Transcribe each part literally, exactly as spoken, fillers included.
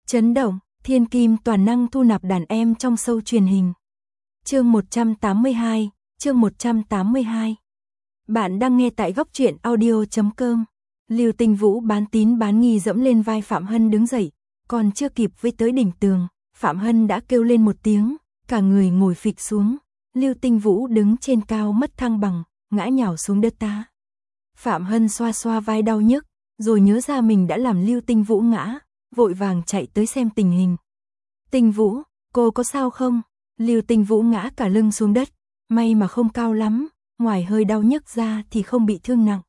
Chấn động, thiên kim toàn năng thu nạp đàn em trong show truyền hình. Chương một trăm tám mươi hai, chương một trăm tám mươi hai. Bạn đang nghe tại góc truyện audio chấm com. Lưu Tinh Vũ bán tín bán nghi dẫm lên vai Phạm Hân đứng dậy, còn chưa kịp với tới đỉnh tường, Phạm Hân đã kêu lên một tiếng, cả người ngồi phịch xuống. Lưu Tinh Vũ đứng trên cao mất thăng bằng, ngã nhào xuống đất ta. Phạm Hân xoa xoa vai đau nhức, rồi nhớ ra mình đã làm Lưu Tinh Vũ ngã, vội vàng chạy tới xem tình hình. Tinh Vũ, cô có sao không? Lưu Tinh Vũ ngã cả lưng xuống đất, may mà không cao lắm, ngoài hơi đau nhức ra thì không bị thương nặng.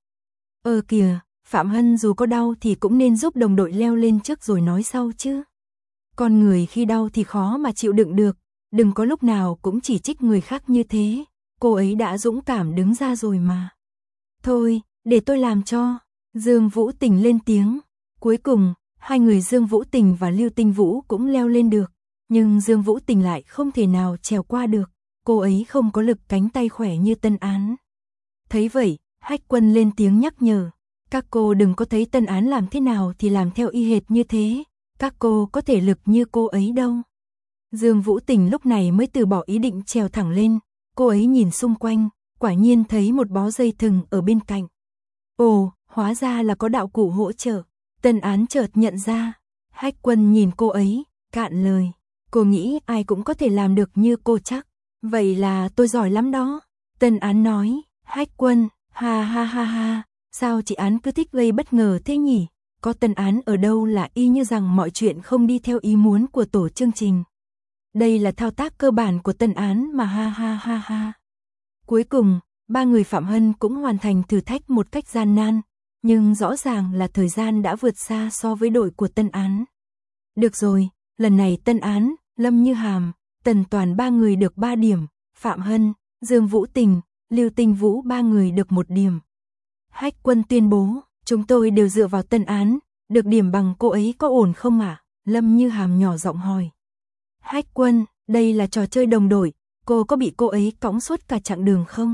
Ơ kìa, Phạm Hân dù có đau thì cũng nên giúp đồng đội leo lên trước rồi nói sau chứ. Con người khi đau thì khó mà chịu đựng được, đừng có lúc nào cũng chỉ trích người khác như thế, cô ấy đã dũng cảm đứng ra rồi mà. Thôi, để tôi làm cho. Dương Vũ Tình lên tiếng. Cuối cùng, hai người Dương Vũ Tình và Lưu Tinh Vũ cũng leo lên được, nhưng Dương Vũ Tình lại không thể nào trèo qua được, cô ấy không có lực cánh tay khỏe như Tân Án. Thấy vậy, Hách Quân lên tiếng nhắc nhở, các cô đừng có thấy Tân Án làm thế nào thì làm theo y hệt như thế, các cô có thể lực như cô ấy đâu. Dương Vũ Tình lúc này mới từ bỏ ý định trèo thẳng lên, cô ấy nhìn xung quanh, quả nhiên thấy một bó dây thừng ở bên cạnh. Ồ, hóa ra là có đạo cụ hỗ trợ. Tân Án chợt nhận ra. Hách Quân nhìn cô ấy, cạn lời. Cô nghĩ ai cũng có thể làm được như cô chắc. Vậy là tôi giỏi lắm đó. Tân Án nói. Hách Quân, ha ha ha ha, sao chị Án cứ thích gây bất ngờ thế nhỉ? Có Tân Án ở đâu là y như rằng mọi chuyện không đi theo ý muốn của tổ chương trình. Đây là thao tác cơ bản của Tân Án mà, ha ha ha ha. Cuối cùng, ba người Phạm Hân cũng hoàn thành thử thách một cách gian nan, nhưng rõ ràng là thời gian đã vượt xa so với đội của Tân Án. Được rồi, lần này Tân Án, Lâm Như Hàm, Tần Toàn ba người được ba điểm, Phạm Hân, Dương Vũ Tình, Lưu Tinh Vũ ba người được một điểm. Hách Quân tuyên bố, chúng tôi đều dựa vào Tân Án, được điểm bằng cô ấy có ổn không ạ? À? Lâm Như Hàm nhỏ giọng hỏi. Hách Quân, đây là trò chơi đồng đội, cô có bị cô ấy cõng suốt cả chặng đường không?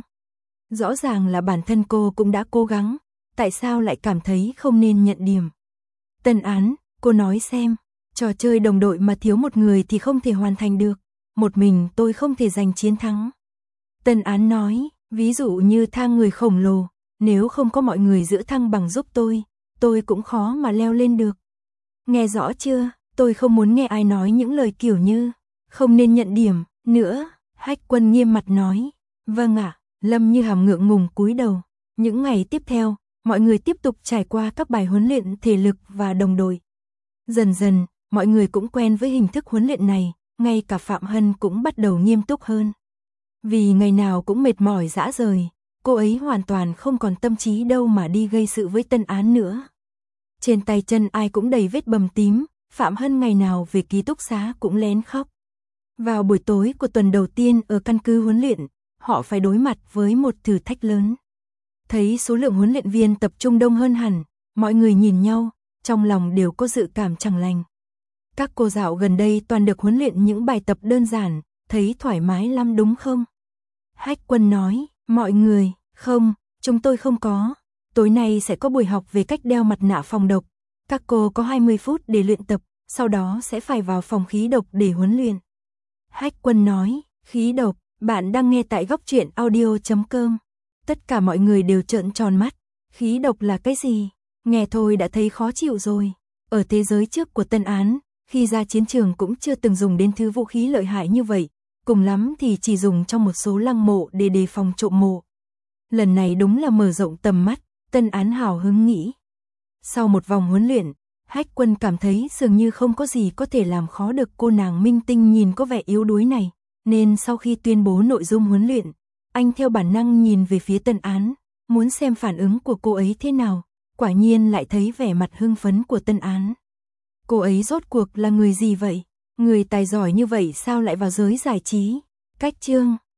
Rõ ràng là bản thân cô cũng đã cố gắng, tại sao lại cảm thấy không nên nhận điểm? Tân Án, cô nói xem, trò chơi đồng đội mà thiếu một người thì không thể hoàn thành được, một mình tôi không thể giành chiến thắng. Tân Án nói, ví dụ như thang người khổng lồ, nếu không có mọi người giữ thăng bằng giúp tôi, tôi cũng khó mà leo lên được. Nghe rõ chưa, tôi không muốn nghe ai nói những lời kiểu như, không nên nhận điểm, nữa. Hách Quân nghiêm mặt nói, vâng ạ. Lâm Như Hàm ngượng ngùng cúi đầu. Những ngày tiếp theo, mọi người tiếp tục trải qua các bài huấn luyện thể lực và đồng đội. Dần dần, mọi người cũng quen với hình thức huấn luyện này, ngay cả Phạm Hân cũng bắt đầu nghiêm túc hơn. Vì ngày nào cũng mệt mỏi rã rời, cô ấy hoàn toàn không còn tâm trí đâu mà đi gây sự với Tân Án nữa. Trên tay chân ai cũng đầy vết bầm tím, Phạm Hân ngày nào về ký túc xá cũng lén khóc. Vào buổi tối của tuần đầu tiên ở căn cứ huấn luyện, họ phải đối mặt với một thử thách lớn. Thấy số lượng huấn luyện viên tập trung đông hơn hẳn, mọi người nhìn nhau, trong lòng đều có dự cảm chẳng lành. Các cô dạo gần đây toàn được huấn luyện những bài tập đơn giản, thấy thoải mái lắm đúng không? Hách Quân nói, mọi người, không, chúng tôi không có. Tối nay sẽ có buổi học về cách đeo mặt nạ phòng độc. Các cô có hai mươi phút để luyện tập, sau đó sẽ phải vào phòng khí độc để huấn luyện. Hách Quân nói, khí độc. Bạn đang nghe tại góc truyện audio chấm com. Tất cả mọi người đều trợn tròn mắt. Khí độc là cái gì? Nghe thôi đã thấy khó chịu rồi. Ở thế giới trước của Tân Án, khi ra chiến trường cũng chưa từng dùng đến thứ vũ khí lợi hại như vậy. Cùng lắm thì chỉ dùng trong một số lăng mộ để đề phòng trộm mộ. Lần này đúng là mở rộng tầm mắt, Tân Án hào hứng nghĩ. Sau một vòng huấn luyện, Hách Quân cảm thấy dường như không có gì có thể làm khó được cô nàng minh tinh nhìn có vẻ yếu đuối này. Nên sau khi tuyên bố nội dung huấn luyện, anh theo bản năng nhìn về phía Tân Án, muốn xem phản ứng của cô ấy thế nào, quả nhiên lại thấy vẻ mặt hưng phấn của Tân Án. Cô ấy rốt cuộc là người gì vậy? Người tài giỏi như vậy sao lại vào giới giải trí? Cách chương